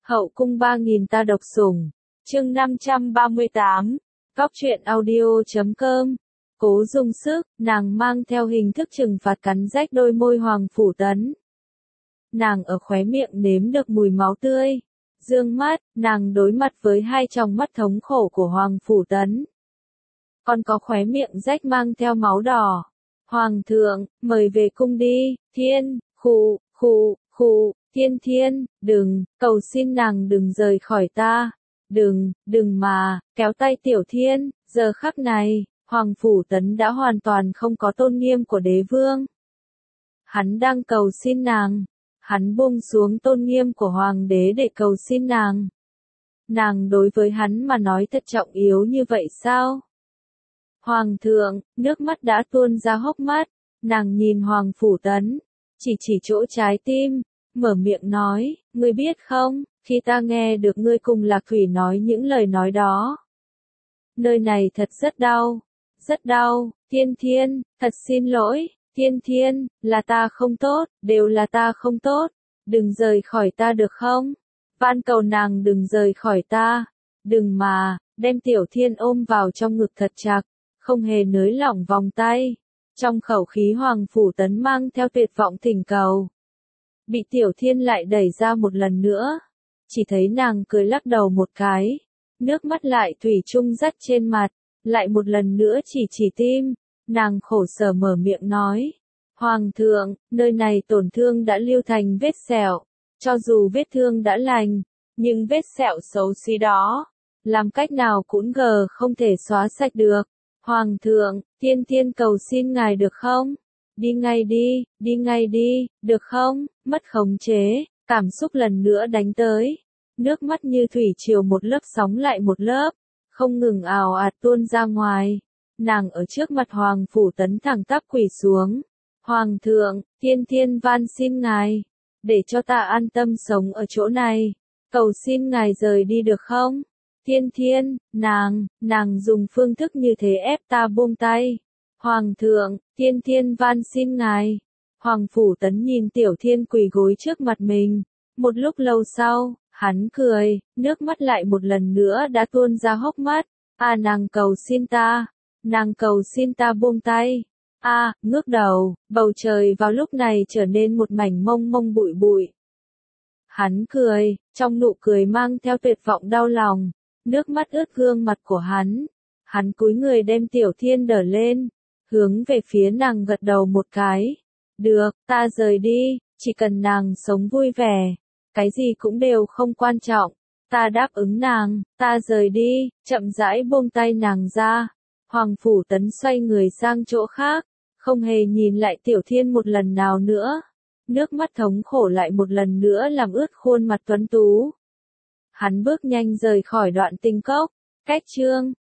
Hậu cung 3000 ta độc sủng. Chương 538. Cóc truyện audio.com. Cố dùng sức, nàng mang theo hình thức trừng phạt cắn rách đôi môi Hoàng Phủ Tấn. Nàng ở khóe miệng nếm được mùi máu tươi. Dương mắt, nàng đối mặt với hai tròng mắt thống khổ của Hoàng Phủ Tấn. Còn có khóe miệng rách mang theo máu đỏ. Hoàng thượng, mời về cung đi, thiên, thiên, đừng, cầu xin nàng đừng rời khỏi ta. Đừng mà, kéo tay Tiểu Thiên, giờ khắc này, Hoàng Phủ Tấn đã hoàn toàn không có tôn nghiêm của đế vương. Hắn đang cầu xin nàng, hắn buông xuống tôn nghiêm của hoàng đế để cầu xin nàng. Nàng đối với hắn mà nói thật trọng yếu như vậy sao? Hoàng thượng, nước mắt đã tuôn ra hốc mắt, nàng nhìn Hoàng Phủ Tấn, chỉ chỗ trái tim, mở miệng nói, ngươi biết không, khi ta nghe được ngươi cùng Lạc Thủy nói những lời nói đó. Nơi này thật rất đau, Thiên, thật xin lỗi, Thiên, là ta không tốt, đều là ta không tốt, đừng rời khỏi ta được không? Van cầu nàng đừng rời khỏi ta, đừng mà, đem Tiểu Thiên ôm vào trong ngực thật chặt, không hề nới lỏng vòng tay. Trong khẩu khí Hoàng Phủ Tấn mang theo tuyệt vọng thỉnh cầu. Bị Tiểu Thiên lại đẩy ra một lần nữa. Chỉ thấy nàng cười lắc đầu một cái. Nước mắt lại thủy chung dắt trên mặt. Lại một lần nữa chỉ tim. Nàng khổ sở mở miệng nói. Hoàng thượng, nơi này tổn thương đã lưu thành vết sẹo. Cho dù vết thương đã lành. Nhưng vết sẹo xấu xí đó. Làm cách nào cũng không thể xóa sạch được. Hoàng thượng, Thiên cầu xin ngài được không? Đi ngay đi, được không? Mất khống chế, cảm xúc lần nữa đánh tới. Nước mắt như thủy triều một lớp sóng lại một lớp, không ngừng ào ạt tuôn ra ngoài. Nàng ở trước mặt Hoàng Phủ Tấn thẳng tắp quỳ xuống. Hoàng thượng, Thiên van xin ngài, để cho ta an tâm sống ở chỗ này. Cầu xin ngài rời đi được không? Thiên, nàng dùng phương thức như thế ép ta buông tay. Hoàng thượng, Thiên van xin ngài. Hoàng Phủ Tấn nhìn Tiểu Thiên quỳ gối trước mặt mình. Một lúc lâu sau, hắn cười, nước mắt lại một lần nữa đã tuôn ra hốc mắt. Nàng cầu xin ta buông tay. Ngước đầu, bầu trời vào lúc này trở nên một mảnh mông bụi. Hắn cười, trong nụ cười mang theo tuyệt vọng đau lòng. Nước mắt ướt gương mặt của hắn. Hắn cúi người đem Tiểu Thiên đỡ lên. Hướng về phía nàng gật đầu một cái. Được, ta rời đi, chỉ cần nàng sống vui vẻ. Cái gì cũng đều không quan trọng. Ta đáp ứng nàng, ta rời đi, chậm rãi buông tay nàng ra. Hoàng Phủ Tấn xoay người sang chỗ khác. Không hề nhìn lại Tiểu Thiên một lần nào nữa. Nước mắt thống khổ lại một lần nữa làm ướt khuôn mặt tuấn tú. Hắn bước nhanh rời khỏi Đoạn Tinh Cốc. Cách chương